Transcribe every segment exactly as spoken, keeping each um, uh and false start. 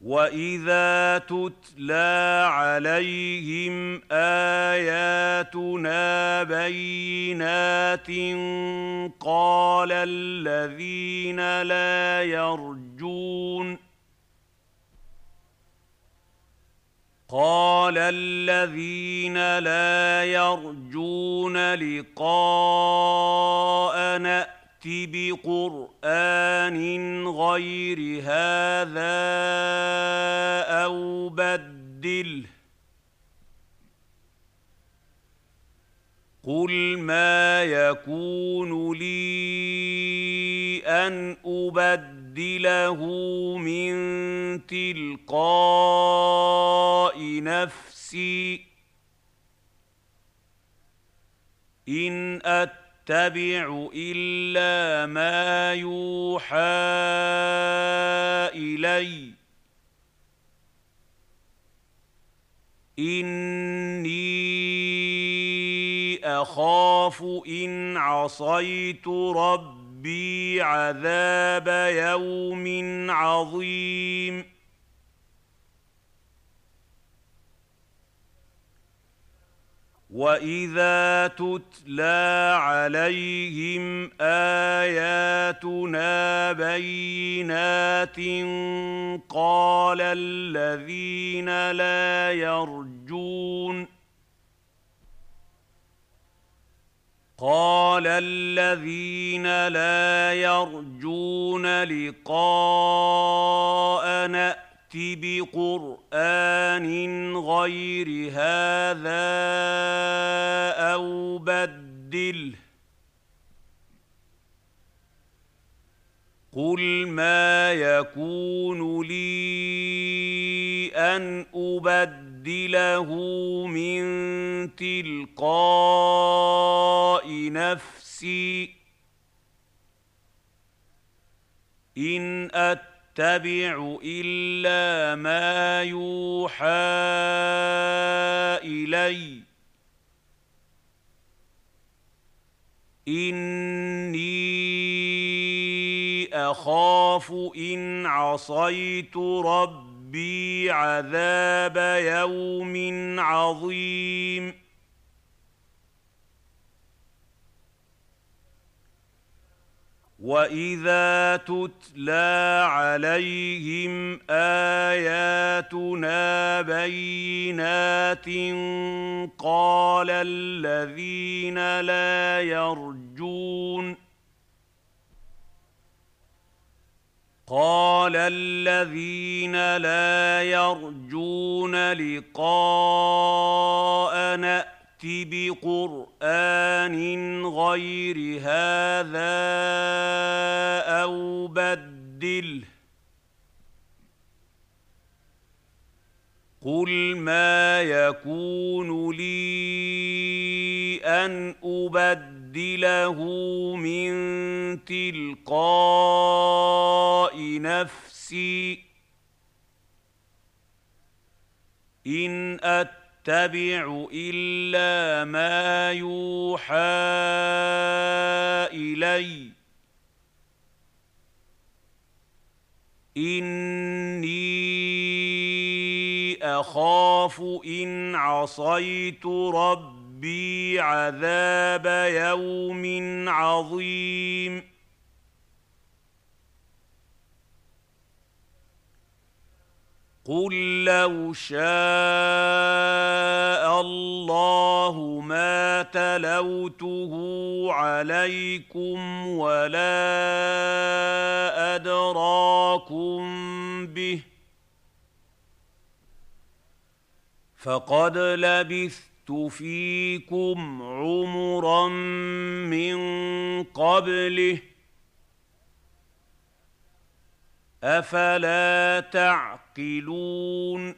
وَإِذَا تُتْلَىٰ عَلَيْهِمْ آيَاتُنَا بَيِّنَاتٍ قَالَ الَّذِينَ لَا يَرْجُونَ قال الذين لا يرجون لقاءنا ائْتِ بِقُرْآنٍ غَيْرِ هَٰذَا أَوْ بَدِّلْهُ قُلْ مَا يَكُونُ لِي أَنْ أُبَدِّلَهُ مِنْ تِلْقَاءِ نَفْسِي إِنْ أَتَّبِعُ إِلَّا مَا يُوحَىٰ إِلَيَّ إِنِّي أَخَافُ إِنْ عَصَيْتُ رَبِّي عَذَابَ يَوْمٍ عَظِيمٍ وَإِذَا تُتْلَىٰ عَلَيْهِمْ آيَاتُنَا بَيِّنَاتٍ قَالَ الَّذِينَ لَا يَرْجُونَ قال الذين لا يرجون لقاءنا ائْتِ بِقُرْآنٍ غَيْرِ هَٰذَا أَوْ بَدِّلْهُ قُلْ مَا يَكُونُ لِي أَنْ أُبَدِّلَهُ مِنْ تِلْقَاءِ نَفْسِي إِنْ أَتَّبِعُ إِلَّا مَا يُوحَىٰ إِلَيَّ إِنِّي أَخَافُ إِنْ عَصَيْتُ رَبِّي عَذَابَ يَوْمٍ عَظِيمٍ وَإِذَا تُتْلَىٰ عَلَيْهِمْ آيَاتُنَا بَيِّنَاتٍ قَالَ الَّذِينَ لَا يَرْجُونَ قال الذين لا يرجون لقاءنا ائْتِ بِقُرْآنٍ غَيْرِ هَٰذَا أَوْ بَدِّلْهُ قُلْ مَا يَكُونُ لِي أَنْ أُبَدِّلَهُ مِنْ تِلْقَاءِ نَفْسِي إِنْ أَتَّبِعُ إِلَّا مَا يُوحَىٰ إِلَيَّ إِنِّي أَخَافُ إِنْ عَصَيْتُ رَبِّي عَذَابَ يَوْمٍ عَظِيمٍ قُل لَّوْ شَاءَ اللَّهُ مَا تَلَوْتُهُ عَلَيْكُمْ وَلَا أَدْرَاكُم بِهِ فَقَدْ لَبِثْتُ فِيكُمْ عُمُرًا مِّن قَبْلِهِ ۚ أَفَلَا تَعْقِلُونَ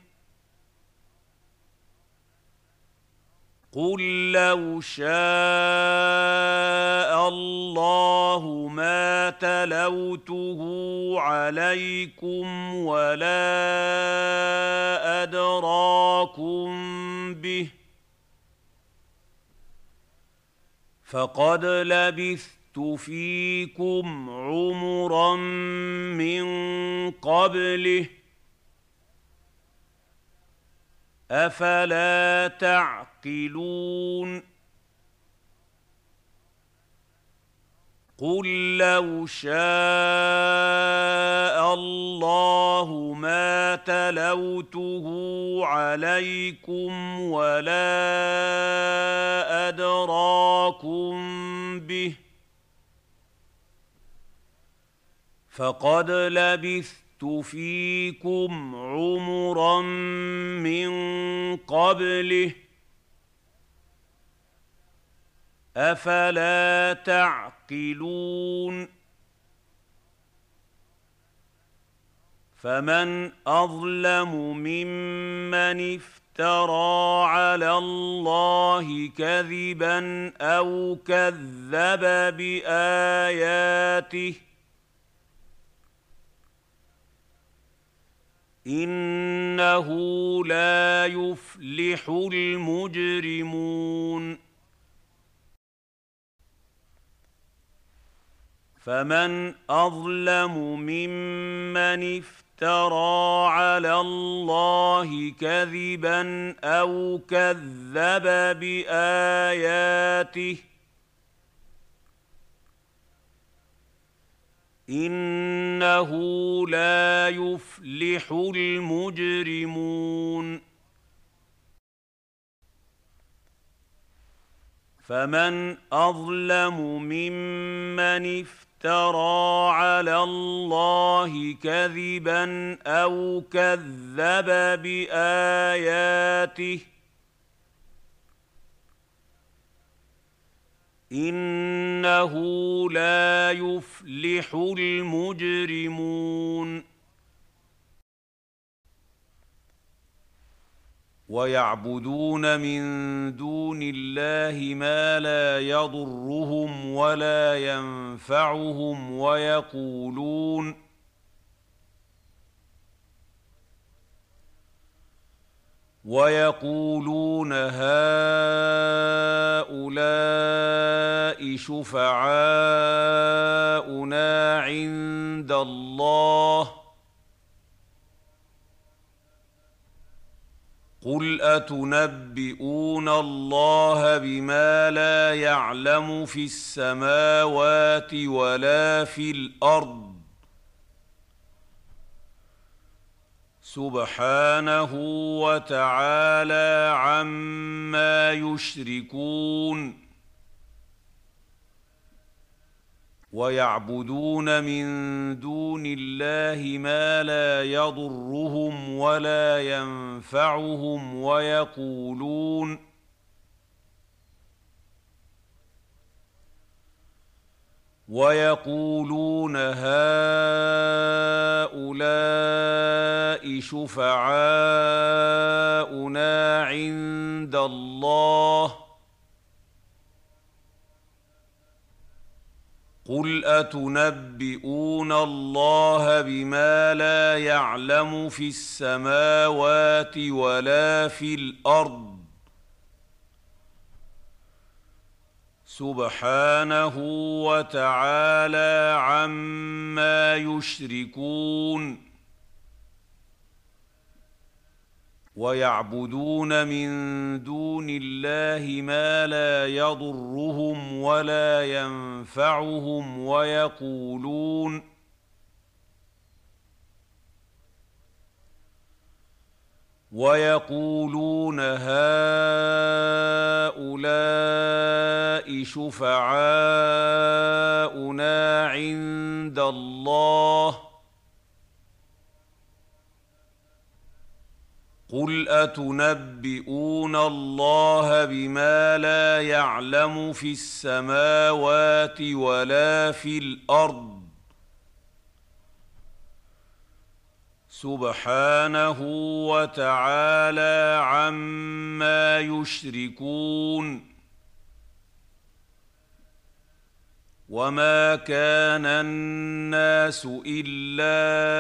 قُل لَّوْ شَاءَ اللَّهُ مَا تَلَوْتُهُ عَلَيْكُمْ وَلَا أَدْرَاكُم بِهِ فَقَدْ لَبِثْتُ فِيكُمْ عُمُرًا مِّن قَبْلِهِ ۚ أفلا تعقلون قل لو شاء الله ما تلوته عليكم ولا أدراكم به فقد لبثت فيكم عمرا من قبله أفلا تعقلون فمن أظلم ممن افترى على الله كذبا أو كذب بآياته إنه لا يفلح المجرمون فمن أظلم ممن افترى على الله كذبا أو كذب بآياته إنه لا يفلح المجرمون فمن أظلم ممن افترى على الله كذبا أو كذب بآياته إنه لا يفلح المجرمون ويعبدون من دون الله ما لا يضرهم ولا ينفعهم ويقولون ويقولون هؤلاء شفعاؤنا عند الله قل أتنبئون الله بما لا يعلم في السماوات ولا في الأرض سبحانه وتعالى عما يشركون ويعبدون من دون الله ما لا يضرهم ولا ينفعهم ويقولون ويقولون هؤلاء شفعاؤنا عند الله قل أتنبئون الله بما لا يعلم في السماوات ولا في الأرض سبحانه وتعالى عما يشركون ويعبدون من دون الله ما لا يضرهم ولا ينفعهم ويقولون ويقولون هؤلاء شفعاؤنا عند الله قل أتنبئون الله بما لا يعلم في السماوات ولا في الأرض سبحانه وتعالى عما يشركون وما كان الناس إلا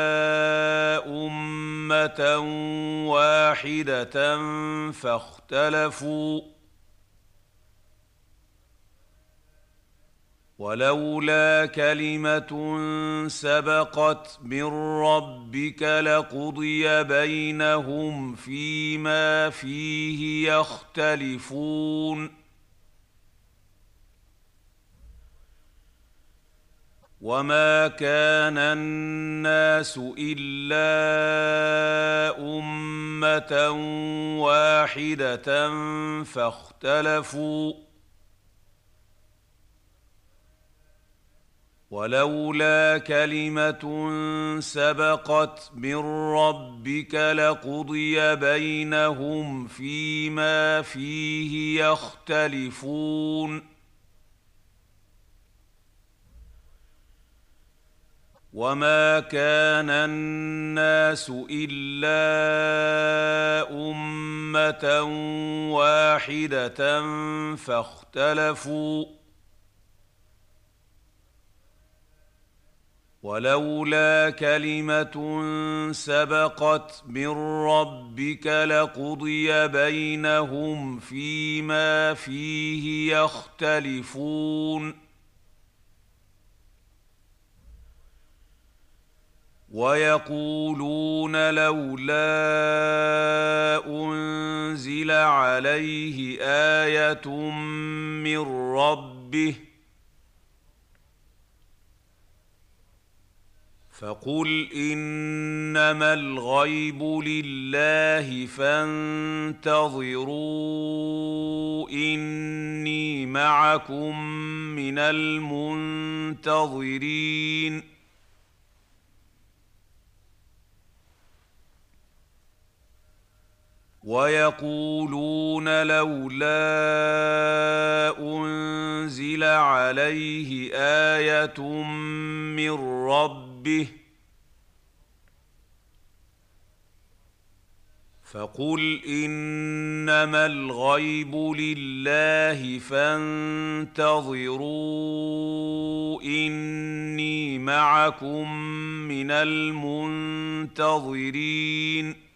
أمة واحدة فاختلفوا ولولا كلمة سبقت من ربك لقضي بينهم فيما فيه يختلفون وما كان الناس إلا أمة واحدة فاختلفوا ولولا كلمة سبقت من ربك لقضي بينهم فيما فيه يختلفون وما كان الناس إلا أمة واحدة فاختلفوا ولولا كلمة سبقت من ربك لقضي بينهم فيما فيه يختلفون ويقولون لولا أنزل عليه آية من ربه فقل إنما الغيب لله فانتظروا إني معكم من المنتظرين ويقولون لولا أنزل عليه آية من ربه فقل إنما الغيب لله فانتظروا إني معكم من المنتظرين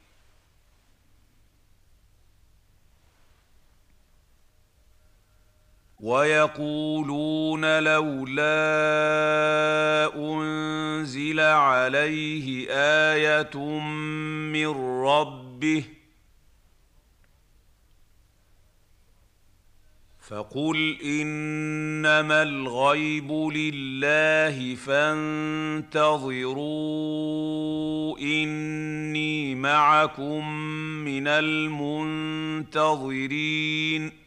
ويقولون لولا أنزل عليه آية من ربه فقل إنما الغيب لله فانتظروا إني معكم من المنتظرين